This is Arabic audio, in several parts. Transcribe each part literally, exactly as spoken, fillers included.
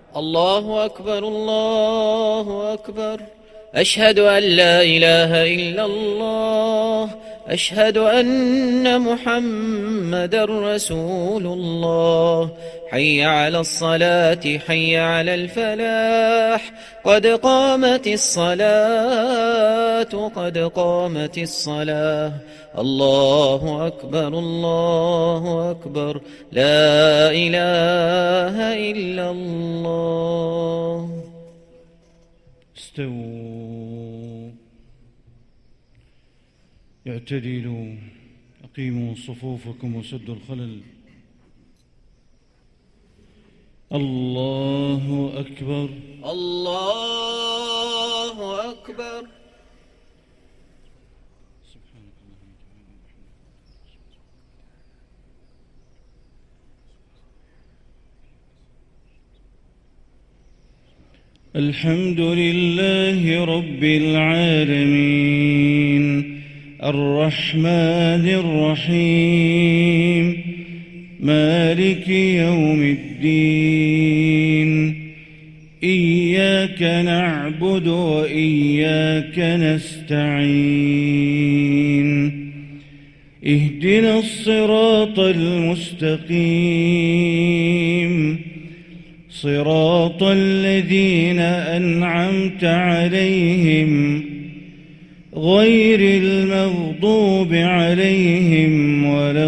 الله أكبر الله أكبر. أشهد أن لا إله إلا الله. أشهد أن محمدًا رسول الله. حي على الصلاة حي على الفلاح. قد قامت الصلاة قد قامت الصلاة. الله أكبر الله أكبر. لا إله إلا الله. استووا اعتدلوا أقيموا صفوفكم وسدوا الخلل. الله أكبر الله أكبر. الحمد لله رب العالمين الرحمن الرحيم مالك يوم الدين. إياك نعبد وإياك نستعين. اهدنا الصراط المستقيم صراط الذين أنعمت عليهم غير المغضوب عليهم ولا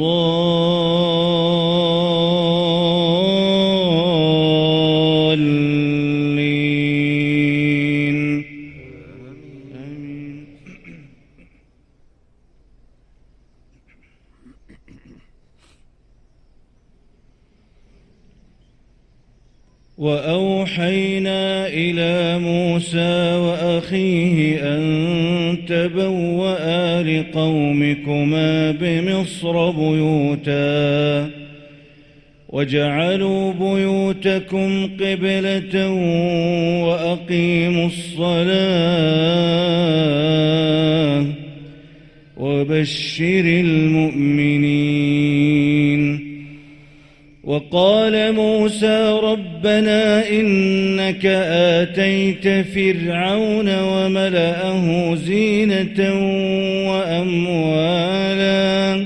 الضالين. آمين. وأوحينا إلى موسى وأخيه أن تبوأ لقومكما بمصر بيوتا وجعلوا بيوتكم قبلة وأقيموا الصلاة وبشر المؤمنين. وقال موسى ربنا إنك آتيت فرعون وملأه زينة وأموالا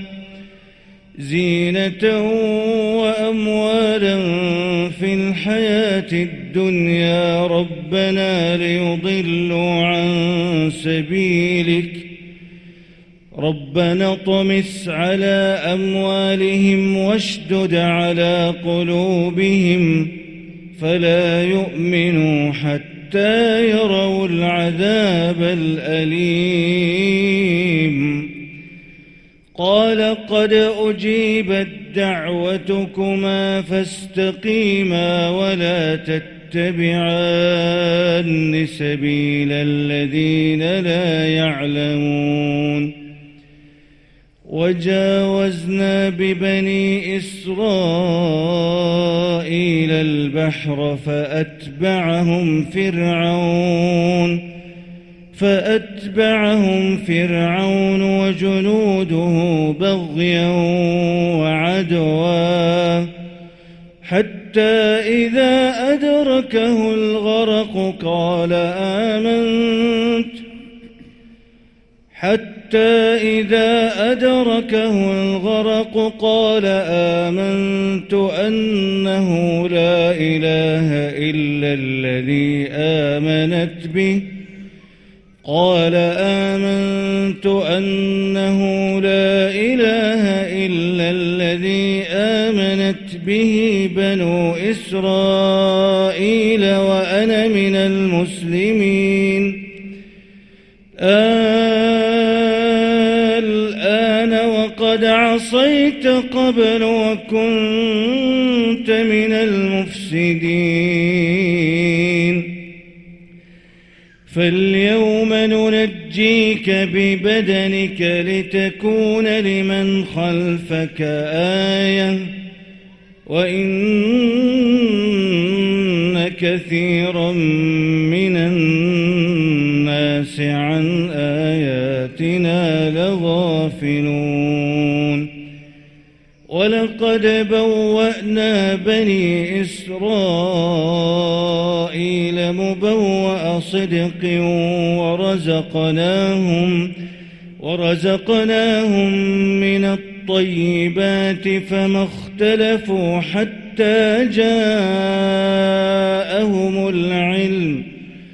زينة وأموالا في الحياة الدنيا ربنا ليضلوا عن سبيلك ربنا اطمس على أموالهم واشدد على قلوبهم فلا يؤمنوا حتى يروا العذاب الأليم. قال قد أجيبت دعوتكما فاستقيما ولا تتبعان سبيل الذين لا يعلمون. وجاوزنا ببني إسرائيل البحر فأتبعهم فرعون فأتبعهم فرعون وجنوده بغيا وعدوا حتى إذا أدركه الغرق قال آمنت حتى إذا أدركه الغرق قال آمنت أنه لا إله إلا الذي آمنت به قال آمنت أنه لا إله إلا الذي آمنت به بنو إسرائيل وأنا من المسلمين. الآن وقد عصيت قبل وكنت من المفسدين فاليوم ننجيك ببدنك لتكون لمن خلفك آية وإن كثيرا من الناس عن آياتنا لغافلون. ولقد بوأنا بني إسرائيل مبوأ صدق ورزقناهم ورزقناهم من الطيبات فما اختلفوا حتى جاءهم العلم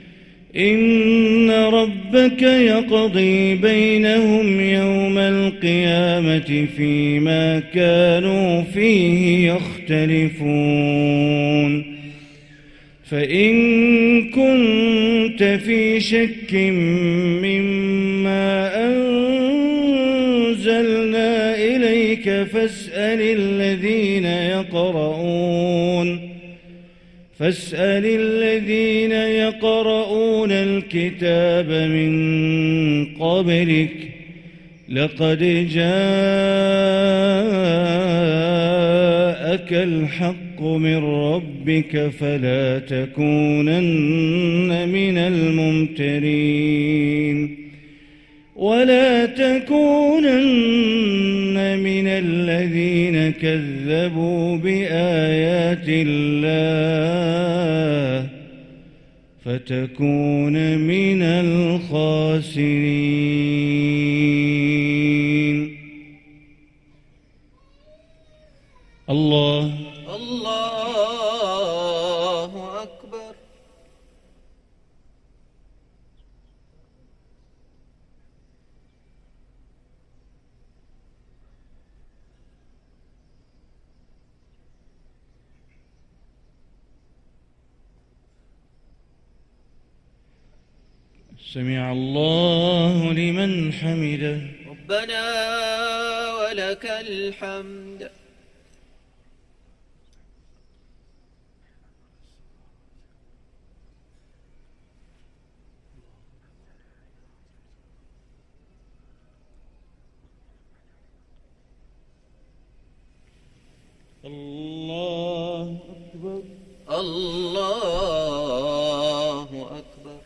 إن ربك يقضي بينهم يوم القيامة فيما كانوا فيه يختلفون فإن كنت في شك مما أنزلنا إليك فاسأل الذين يقرؤون فاسأل الذين يقرؤون الكتاب من قبلك لقد جاءك الحق من ربك فلا تكونن من الممترين ولا تكونن من الذين كذبوا بآيات الله فتكون من الخاسرين. الله الله أكبر. سمع الله لمن حمده. ربنا ولك الحمد. الله أكبر. الله أكبر.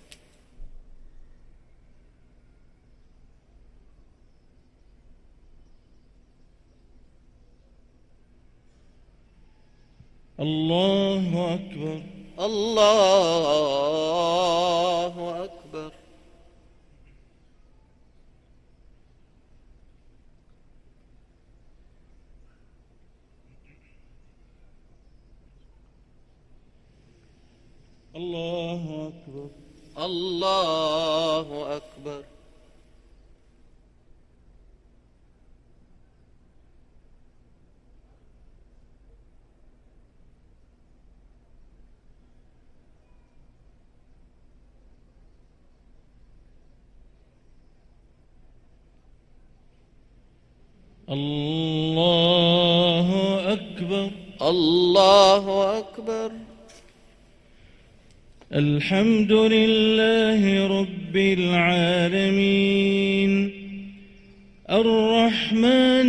الله أكبر. الله أكبر. الله أكبر. الله أكبر. الله أكبر. الله أكبر. الحمد لله رب العالمين الرحمن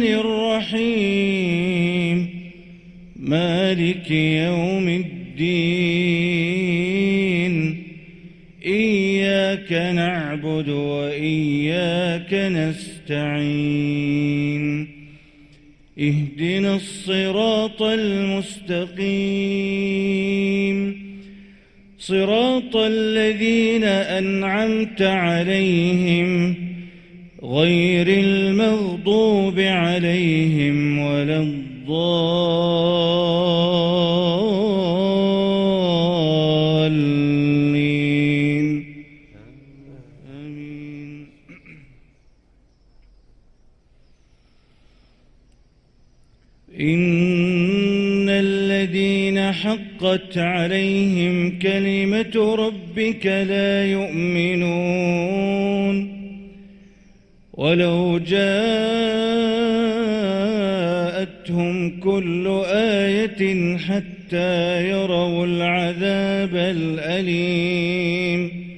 الرحيم مالك يوم الدين إياك نعبد وإياك نستعين اهدنا الصراط المستقيم صراط الذين أنعمت عليهم غير المغضوب عليهم ولا الضالين آمين. إن الذين حقت عليهم كلمة ربك لا يؤمنون ولو جاءتهم كل آية حتى يروا العذاب الأليم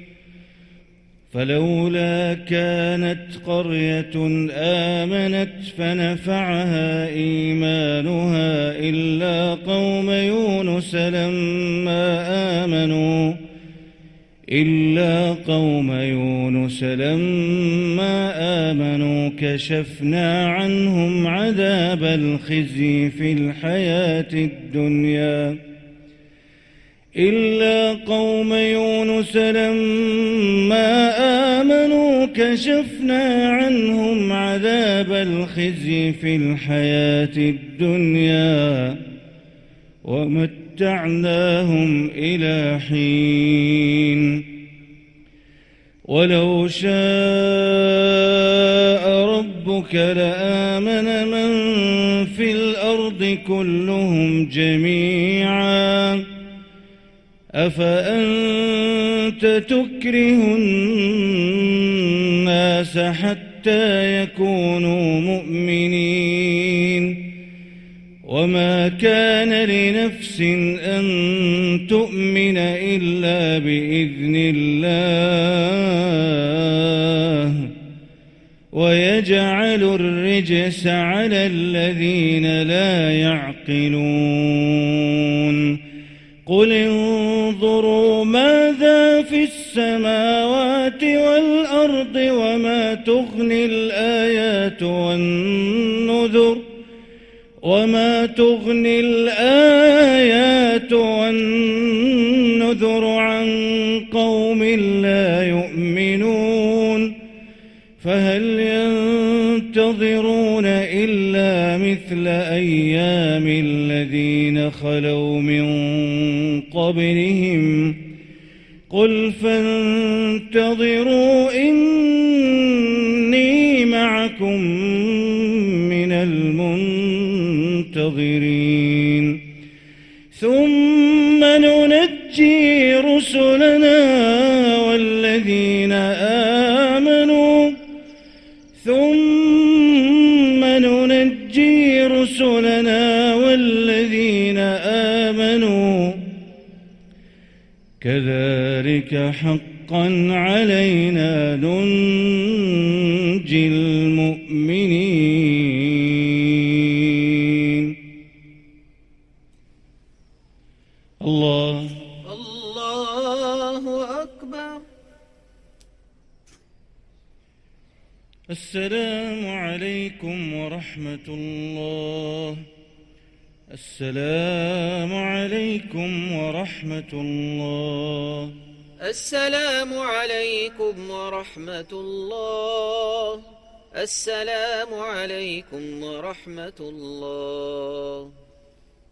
فلولا كانت قرية آمنت فنفعها إيمانها إلا قوم يونس لما آمنوا إلا قوم يونس لما آمنوا كشفنا عنهم عذاب الخزي في الحياة الدنيا إلا قوم يونس لما آمنوا كشفنا عنهم عذاب الخزي في الحياة الدنيا ومتعناهم إلى حين ولو شاء ربك لآمن من في الأرض كلهم جميعا أفأنت تكره الناس حتى يكونوا مؤمنين وما كان لنفس أن تؤمن إلا بإذن الله ويجعل الرجس على الذين لا يعقلون قل انظروا ماذا في السماوات والأرض وما تغني الآيات والنذر وما تغني الآيات والنذر عن قوم لا يؤمنون فهل ينتظرون إلا مثل أيام الذين خلوا من قبلهم قل فانتظروا إني معكم من المنتظرين ثم ننجي رسلنا والذين آمنوا ثم ننجي رسلنا والذين آمنوا كذلك حقا علينا ننجي المؤمنين. الله الله أكبر. السلام عليكم ورحمة الله. السلام عليكم ورحمة الله. السلام عليكم ورحمة الله. السلام عليكم ورحمة الله.